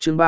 chương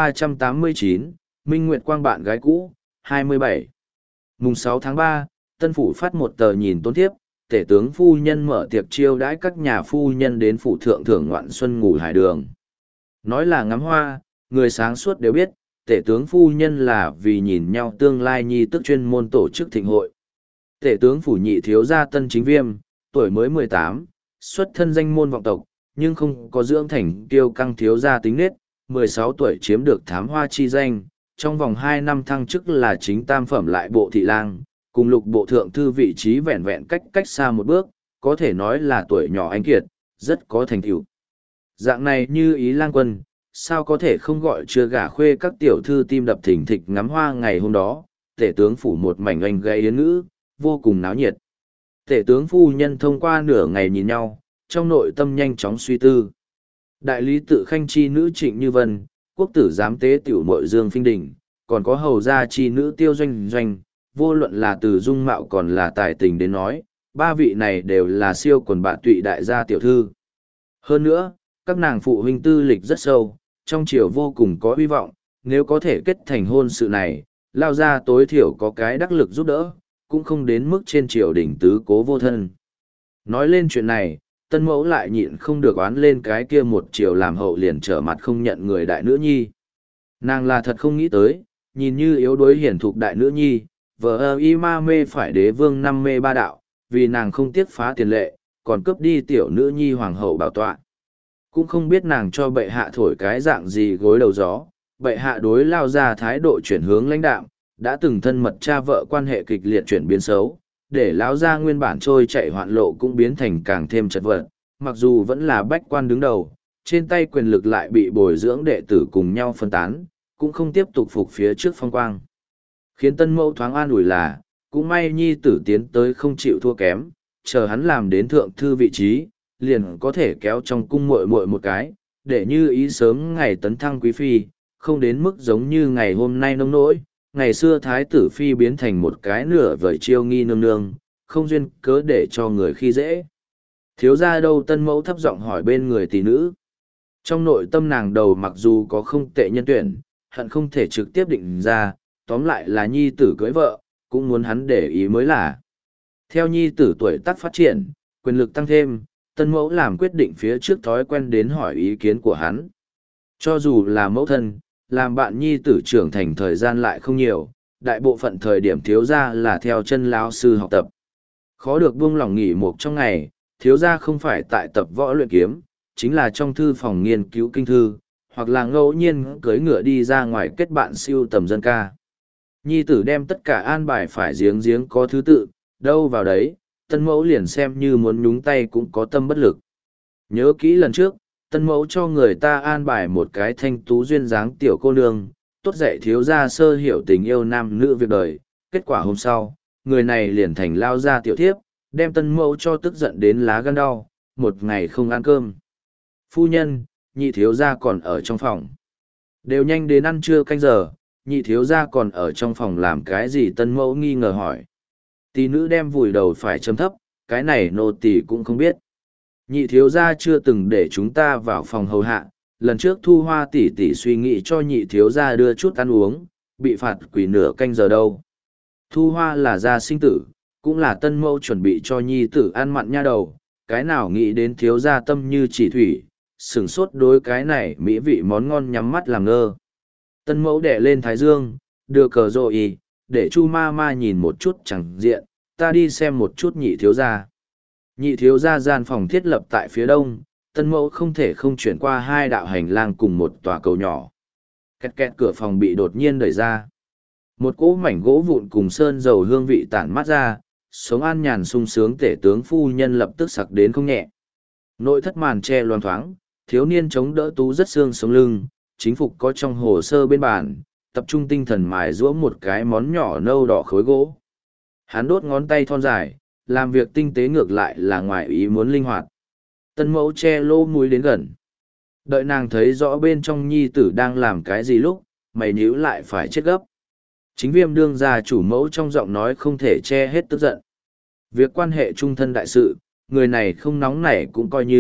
389, Minh Nguyệt Quang bạn gái cũ, 27. Mùng 6 tháng 3, Tân Phủ phát một tờ nhìn tôn thiếp, tể tướng phu nhân mở tiệc chiêu đãi các nhà phu nhân đến phủ thượng thưởng ngoạn xuân ngủ hải đường. Nói là ngắm hoa, người sáng suốt đều biết, tể tướng phu nhân là vì nhìn nhau tương lai nhi tức chuyên môn tổ chức thịnh hội. Tể tướng phủ nhị thiếu gia Tân Chính Viêm, tuổi mới 18, xuất thân danh môn vọng tộc, nhưng không có dưỡng thành kiêu căng thiếu gia tính nết, 16 tuổi chiếm được thám hoa chi danh, trong vòng 2 năm thăng chức là chính tam phẩm lại bộ thị lang, cùng lục bộ thượng thư vị trí vẹn vẹn cách xa một bước, có thể nói là tuổi nhỏ anh kiệt, rất có thành tựu. Dạng này như ý lang quân, sao có thể không gọi chưa gả khuê các tiểu thư tim đập thình thịch ngắm hoa ngày hôm đó, tể tướng phủ một mảnh oanh gây yến ngữ, vô cùng náo nhiệt. Tể tướng phu nhân thông qua nửa ngày nhìn nhau, trong nội tâm nhanh chóng suy tư. Đại lý tự khanh chi nữ Trịnh Như Vân, quốc tử giám tế tiểu mội Dương Phinh Đình, còn có hầu gia chi nữ Tiêu Doanh Doanh, vô luận là từ dung mạo còn là tài tình đến nói, ba vị này đều là siêu quần bạn tụy đại gia tiểu thư. Hơn nữa, các nàng phụ huynh tư lịch rất sâu, trong triều vô cùng có hy vọng, nếu có thể kết thành hôn sự này, lao ra tối thiểu có cái đắc lực giúp đỡ, cũng không đến mức trên triều đỉnh tứ cố vô thân. Nói lên chuyện này, tân mẫu lại nhịn không được oán lên cái kia một triều làm hậu liền trở mặt không nhận người đại nữ nhi. Nàng là thật không nghĩ tới, nhìn như yếu đuối hiển thục đại nữ nhi, vợ y ma mê phải đế vương năm mê ba đạo, vì nàng không tiếc phá tiền lệ, còn cướp đi tiểu nữ nhi hoàng hậu bảo tọa. Cũng không biết nàng cho bệ hạ thổi cái dạng gì gối đầu gió, bệ hạ đối lao ra thái độ chuyển hướng lãnh đạm, đã từng thân mật cha vợ quan hệ kịch liệt chuyển biến xấu, để lão gia nguyên bản trôi chạy hoạn lộ cũng biến thành càng thêm chật vật, mặc dù vẫn là bách quan đứng đầu, trên tay quyền lực lại bị bồi dưỡng đệ tử cùng nhau phân tán, cũng không tiếp tục phục phía trước phong quang. Khiến tân mẫu thoáng an ủi là, cũng may nhi tử tiến tới không chịu thua kém, chờ hắn làm đến thượng thư vị trí, liền có thể kéo trong cung muội muội một cái, để như ý sớm ngày tấn thăng quý phi, không đến mức giống như ngày hôm nay nông nỗi, ngày xưa thái tử phi biến thành một cái nửa vời chiêu nghi nương nương, không duyên cớ để cho người khi dễ. Thiếu gia đâu, tân mẫu thấp giọng hỏi bên người tỷ nữ. Trong nội tâm nàng đầu mặc dù có không tệ nhân tuyển, hận không thể trực tiếp định ra, tóm lại là nhi tử cưới vợ, cũng muốn hắn để ý mới là. Theo nhi tử tuổi tác phát triển, quyền lực tăng thêm, tân mẫu làm quyết định phía trước thói quen đến hỏi ý kiến của hắn. Cho dù là mẫu thân, làm bạn nhi tử trưởng thành thời gian lại không nhiều, đại bộ phận thời điểm thiếu gia là theo chân lão sư học tập. Khó được buông lòng nghỉ một trong ngày, thiếu gia không phải tại tập võ luyện kiếm, chính là trong thư phòng nghiên cứu kinh thư, hoặc là ngẫu nhiên cưỡi ngựa đi ra ngoài kết bạn siêu tầm dân ca. Nhi tử đem tất cả an bài phải giếng giếng có thứ tự, đâu vào đấy, tân mẫu liền xem như muốn nhúng tay cũng có tâm bất lực. Nhớ kỹ lần trước, tân mẫu cho người ta an bài một cái thanh tú duyên dáng tiểu cô nương, tốt dạy thiếu gia sơ hiểu tình yêu nam nữ việc đời. Kết quả hôm sau, người này liền thành lao ra tiểu thiếp, đem tân mẫu cho tức giận đến lá gan đau, một ngày không ăn cơm. Phu nhân, nhị thiếu gia còn ở trong phòng. Đều nhanh đến ăn trưa canh giờ, nhị thiếu gia còn ở trong phòng làm cái gì, tân mẫu nghi ngờ hỏi. Tỷ nữ đem vùi đầu phải chấm thấp, cái này nô tỳ cũng không biết. Nhị thiếu gia chưa từng để chúng ta vào phòng hầu hạ, lần trước Thu Hoa tỷ tỷ suy nghĩ cho nhị thiếu gia đưa chút ăn uống, bị phạt quỳ nửa canh giờ đâu. Thu Hoa là gia sinh tử, cũng là tân mẫu chuẩn bị cho nhi tử ăn mặn nha đầu, cái nào nghĩ đến thiếu gia tâm như chỉ thủy, sửng sốt đối cái này mỹ vị món ngon nhắm mắt làm ngơ. Tân mẫu đẻ lên thái dương, đưa cờ rô y, để chu ma ma nhìn một chút chẳng diện, ta đi xem một chút nhị thiếu gia. Nhị thiếu gia gian phòng thiết lập tại phía đông, tân mẫu không thể không chuyển qua hai đạo hành lang cùng một tòa cầu nhỏ. Két két cửa phòng bị đột nhiên đẩy ra. Một cỗ mảnh gỗ vụn cùng sơn dầu hương vị tản mát ra, sống an nhàn sung sướng tể tướng phu nhân lập tức sặc đến không nhẹ. Nội thất màn che loang thoáng, thiếu niên chống đỡ tú rất xương sống lưng, chính phục có trong hồ sơ bên bàn, tập trung tinh thần mài giũa một cái món nhỏ nâu đỏ khối gỗ. Hắn đốt ngón tay thon dài, làm việc tinh tế ngược lại là ngoài ý muốn linh hoạt. Tân mẫu che lô mũi đến gần. Đợi nàng thấy rõ bên trong nhi tử đang làm cái gì lúc, mày nhíu lại phải chết gấp. Chính Viêm đương gia chủ mẫu trong giọng nói không thể che hết tức giận. Việc quan hệ trung thân đại sự, người này không nóng nảy cũng coi như,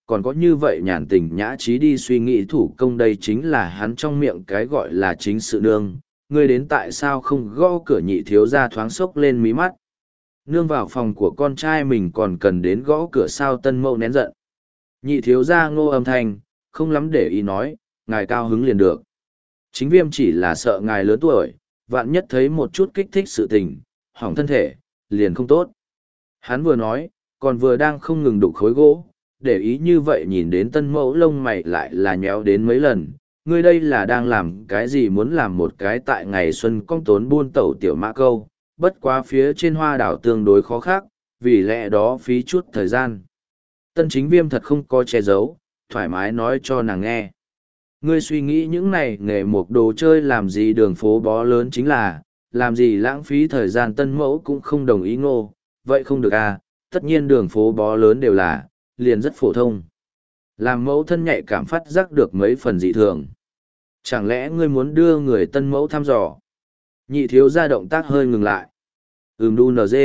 còn có như vậy nhàn tình nhã trí đi suy nghĩ thủ công đây chính là hắn trong miệng cái gọi là chính sự nương, ngươi đến tại sao không gõ cửa nhị thiếu gia thoáng sốc lên mí mắt. Nương vào phòng của con trai mình còn cần đến gõ cửa sao tân mẫu nén giận. Nhị thiếu gia ngô âm thanh, không lắm để ý nói, ngài cao hứng liền được. Chính viêm chỉ là sợ ngài lớn tuổi, vạn nhất thấy một chút kích thích sự tình, hỏng thân thể, liền không tốt. Hắn vừa nói, còn vừa đang không ngừng đục khối gỗ, để ý như vậy nhìn đến tân mẫu lông mày lại là nhéo đến mấy lần. Ngươi đây là đang làm cái gì muốn làm một cái tại ngày xuân công tốn buôn tẩu tiểu mã câu, bất quá phía trên hoa đảo tương đối khó khác, vì lẽ đó phí chút thời gian. Tân chính viêm thật không có che giấu, thoải mái nói cho nàng nghe. Ngươi suy nghĩ những này nghề một đồ chơi làm gì đường phố bó lớn chính là, làm gì lãng phí thời gian tân mẫu cũng không đồng ý ngô, vậy không được à, tất nhiên đường phố bó lớn đều là, liền rất phổ thông. Làm mẫu thân nhạy cảm phát giác được mấy phần dị thường. Chẳng lẽ ngươi muốn đưa người tân mẫu thăm dò? Nhị thiếu ra động tác hơi ngừng lại. Đu NG.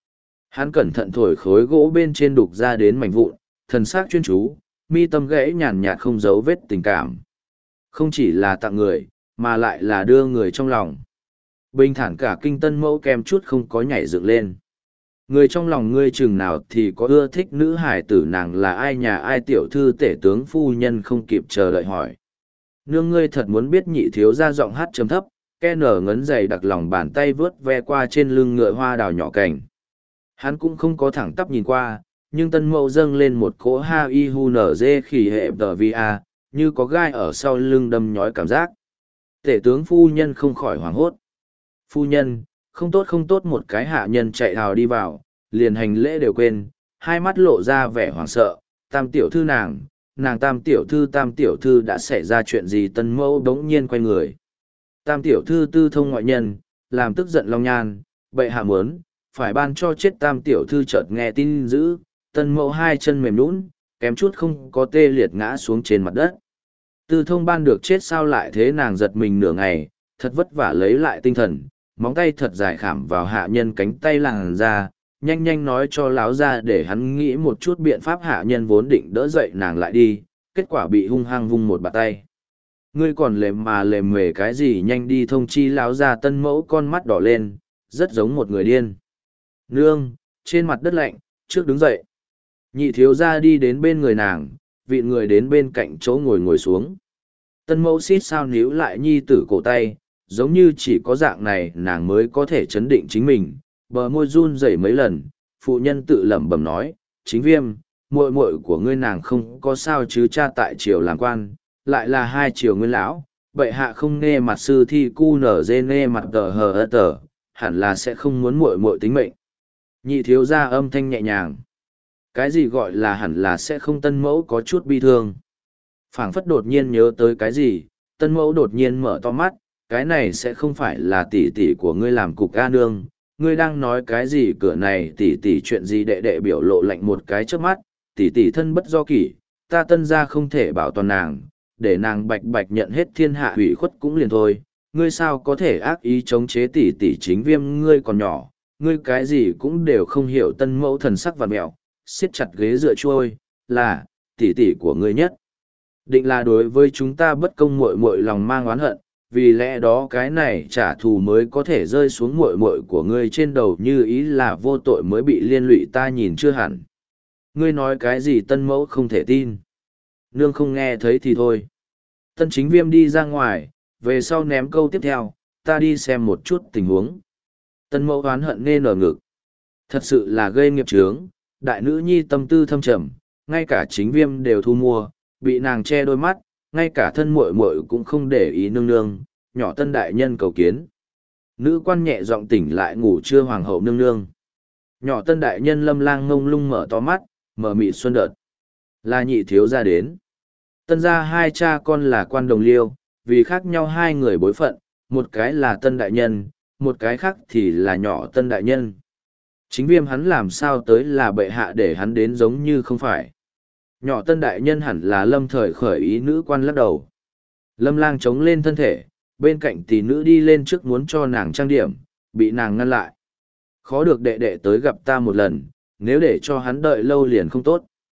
Hắn cẩn thận thổi khối gỗ bên trên đục ra đến mảnh vụn, thần sắc chuyên chú, mi tâm gãy nhàn nhạt không giấu vết tình cảm. Không chỉ là tặng người, mà lại là đưa người trong lòng. Bình thản cả kinh tân mẫu kem chút không có nhảy dựng lên. Người trong lòng ngươi chừng nào thì có ưa thích nữ hải tử nàng là ai nhà ai tiểu thư tể tướng phu nhân không kịp chờ đợi hỏi. Nương ngươi thật muốn biết nhị thiếu ra giọng hát trầm thấp, ke nở ngấn dày đặc lòng bàn tay vớt ve qua trên lưng ngựa hoa đào nhỏ cảnh. Hắn cũng không có thẳng tắp nhìn qua, nhưng tân mẫu dâng lên một cỗ ha y hu nở dê khỉ hệ tờ vi a, như có gai ở sau lưng đâm nhói cảm giác. Tể tướng phu nhân không khỏi hoảng hốt. Phu nhân, không tốt một cái hạ nhân chạy hào đi vào, liền hành lễ đều quên, hai mắt lộ ra vẻ hoảng sợ, tam tiểu thư nàng tam tiểu thư đã xảy ra chuyện gì tân mẫu đống nhiên quay người. Tam tiểu thư tư thông ngoại nhân, làm tức giận Long Nhan, bệ hạ muốn, phải ban cho chết tam tiểu thư chợt nghe tin dữ, tân mẫu hai chân mềm nhũn, kém chút không có tê liệt ngã xuống trên mặt đất. Tư thông ban được chết sao lại thế nàng giật mình nửa ngày, thật vất vả lấy lại tinh thần, móng tay thật dài khảm vào hạ nhân cánh tay làng ra, nhanh nói cho láo ra để hắn nghĩ một chút biện pháp hạ nhân vốn định đỡ dậy nàng lại đi, kết quả bị hung hăng vung một bàn tay. Ngươi còn lềm mề cái gì nhanh đi thông chi láo ra tân mẫu con mắt đỏ lên, rất giống một người điên. Nương, trên mặt đất lạnh, trước đứng dậy. Nhị thiếu ra đi đến bên người nàng, vị người đến bên cạnh chỗ ngồi xuống. Tân mẫu xít sao níu lại nhi tử cổ tay, giống như chỉ có dạng này nàng mới có thể chấn định chính mình, bờ môi run rẩy mấy lần, phụ nhân tự lẩm bẩm nói, chính viêm, muội muội của ngươi nàng không có sao chứ cha tại triều làm quan, lại là hai triều nguyên lão, bệ hạ không nghe mặt sư thi cu nở dê nghe mặt tờ hờ ơ tờ, hẳn là sẽ không muốn muội muội tính mệnh. Nhị thiếu ra âm thanh nhẹ nhàng. Cái gì gọi là hẳn là sẽ không tân mẫu có chút bi thương. Phảng phất đột nhiên nhớ tới cái gì, tân mẫu đột nhiên mở to mắt, cái này sẽ không phải là tỷ tỷ của ngươi làm cục a nương, ngươi đang nói cái gì cửa này tỷ tỷ chuyện gì đệ đệ biểu lộ lạnh một cái trước mắt, tỷ tỷ thân bất do kỷ, ta tân ra không thể bảo toàn nàng, để nàng bạch bạch nhận hết thiên hạ hủy khuất cũng liền thôi, ngươi sao có thể ác ý chống chế tỷ tỷ chính viêm ngươi còn nhỏ, ngươi cái gì cũng đều không hiểu tân mẫu thần sắc vặt mẹo, siết chặt ghế dựa trôi, là, tỷ tỷ của ngươi nhất. Định là đối với chúng ta bất công muội muội lòng mang oán hận, vì lẽ đó cái này trả thù mới có thể rơi xuống muội muội của ngươi trên đầu như ý là vô tội mới bị liên lụy ta nhìn chưa hẳn. Ngươi nói cái gì tân mẫu không thể tin. Nương không nghe thấy thì thôi. Tân chính viêm đi ra ngoài, về sau ném câu tiếp theo, ta đi xem một chút tình huống. Tân mẫu oán hận nên ở ngực. Thật sự là gây nghiệp chướng, đại nữ nhi tâm tư thâm trầm, ngay cả chính viêm đều thu mua, bị nàng che đôi mắt, ngay cả thân muội muội cũng không để ý nương nương, nhỏ tân đại nhân cầu kiến. Nữ quan nhẹ giọng tỉnh lại ngủ trưa hoàng hậu nương nương. Nhỏ tân đại nhân lâm lang ngông lung mở to mắt, mở mịt xuân đợt. Là nhị thiếu ra đến. Tân gia hai cha con là quan đồng liêu, vì khác nhau hai người bối phận, một cái là tân đại nhân, một cái khác thì là nhỏ tân đại nhân. Chính viêm hắn làm sao tới là bệ hạ để hắn đến giống như không phải. Nhỏ tân đại nhân hẳn là lâm thời khởi ý nữ quan lắc đầu. Lâm lang chống lên thân thể, bên cạnh tỷ nữ đi lên trước muốn cho nàng trang điểm, bị nàng ngăn lại. Khó được đệ đệ tới gặp ta một lần, nếu để cho hắn đợi lâu liền không tốt.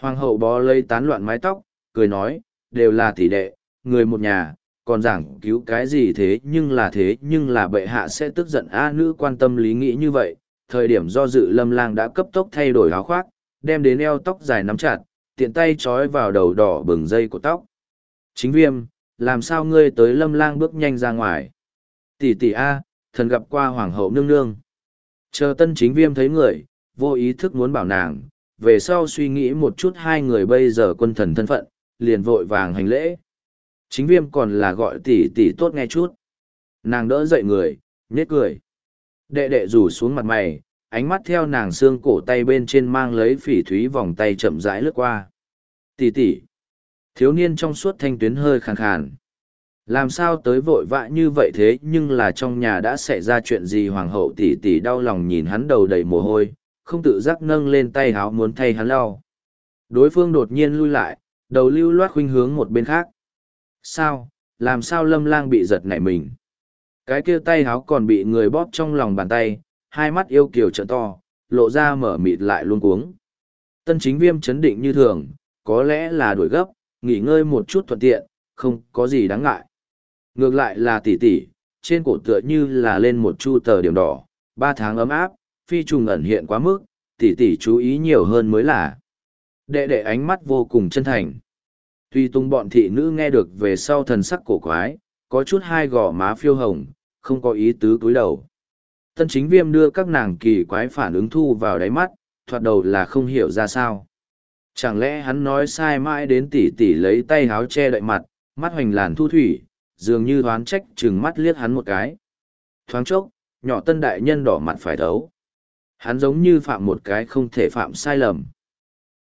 Hoàng hậu bó lấy tán loạn mái tóc, cười nói, đều là tỷ đệ, người một nhà, còn giảng cứu cái gì thế nhưng là bệ hạ sẽ tức giận a nữ quan tâm lý nghĩ như vậy. Thời điểm do dự Lâm Lang đã cấp tốc thay đổi áo khoác, đem đến eo tóc dài nắm chặt, tiện tay trói vào đầu đỏ bừng dây của tóc. Chính Viêm, làm sao ngươi tới? Lâm Lang bước nhanh ra ngoài. Tỷ tỷ a, thần gặp qua hoàng hậu nương nương. Chờ Tân Chính Viêm thấy người, vô ý thức muốn bảo nàng, về sau suy nghĩ một chút hai người bây giờ quân thần thân phận, liền vội vàng hành lễ. Chính Viêm còn là gọi tỷ tỷ tốt nghe chút. Nàng đỡ dậy người, nhếch cười. Đệ đệ rủ xuống mặt mày, ánh mắt theo nàng xương cổ tay bên trên mang lấy phỉ thúy vòng tay chậm rãi lướt qua. Tỷ tỷ. Thiếu niên trong suốt thanh tuyến hơi khàn khàn. Làm sao tới vội vã như vậy thế nhưng là trong nhà đã xảy ra chuyện gì? Hoàng hậu tỷ tỷ đau lòng nhìn hắn đầu đầy mồ hôi, không tự giác nâng lên tay háo muốn thay hắn lau. Đối phương đột nhiên lui lại, đầu lưu loát khuynh hướng một bên khác. Sao? Làm sao? Lâm Lang bị giật nảy mình. Cái kia tay háo còn bị người bóp trong lòng bàn tay, hai mắt yêu kiều trợ to, lộ ra mở mịt lại luôn cuống. Tân Chính Viêm chấn định như thường, có lẽ là đuổi gấp, nghỉ ngơi một chút thuận tiện, không có gì đáng ngại. Ngược lại là tỷ tỷ, trên cổ tựa như là lên một chu tờ điểm đỏ, 3 tháng ấm áp, phi trùng ẩn hiện quá mức, tỷ tỷ chú ý nhiều hơn mới là. Đệ đệ ánh mắt vô cùng chân thành. Tuy tung bọn thị nữ nghe được về sau thần sắc cổ quái, có chút hai gò má phiêu hồng, không có ý tứ cúi đầu. Tân Chính Viêm đưa các nàng kỳ quái phản ứng thu vào đáy mắt, thoạt đầu là không hiểu ra sao. Chẳng lẽ hắn nói sai mãi đến tỷ tỷ lấy tay háo che đậy mặt, mắt hoành làn thu thủy, dường như đoán trách chừng mắt liếc hắn một cái. Thoáng chốc, nhỏ Tân đại nhân đỏ mặt phải thấu. Hắn giống như phạm một cái không thể phạm sai lầm.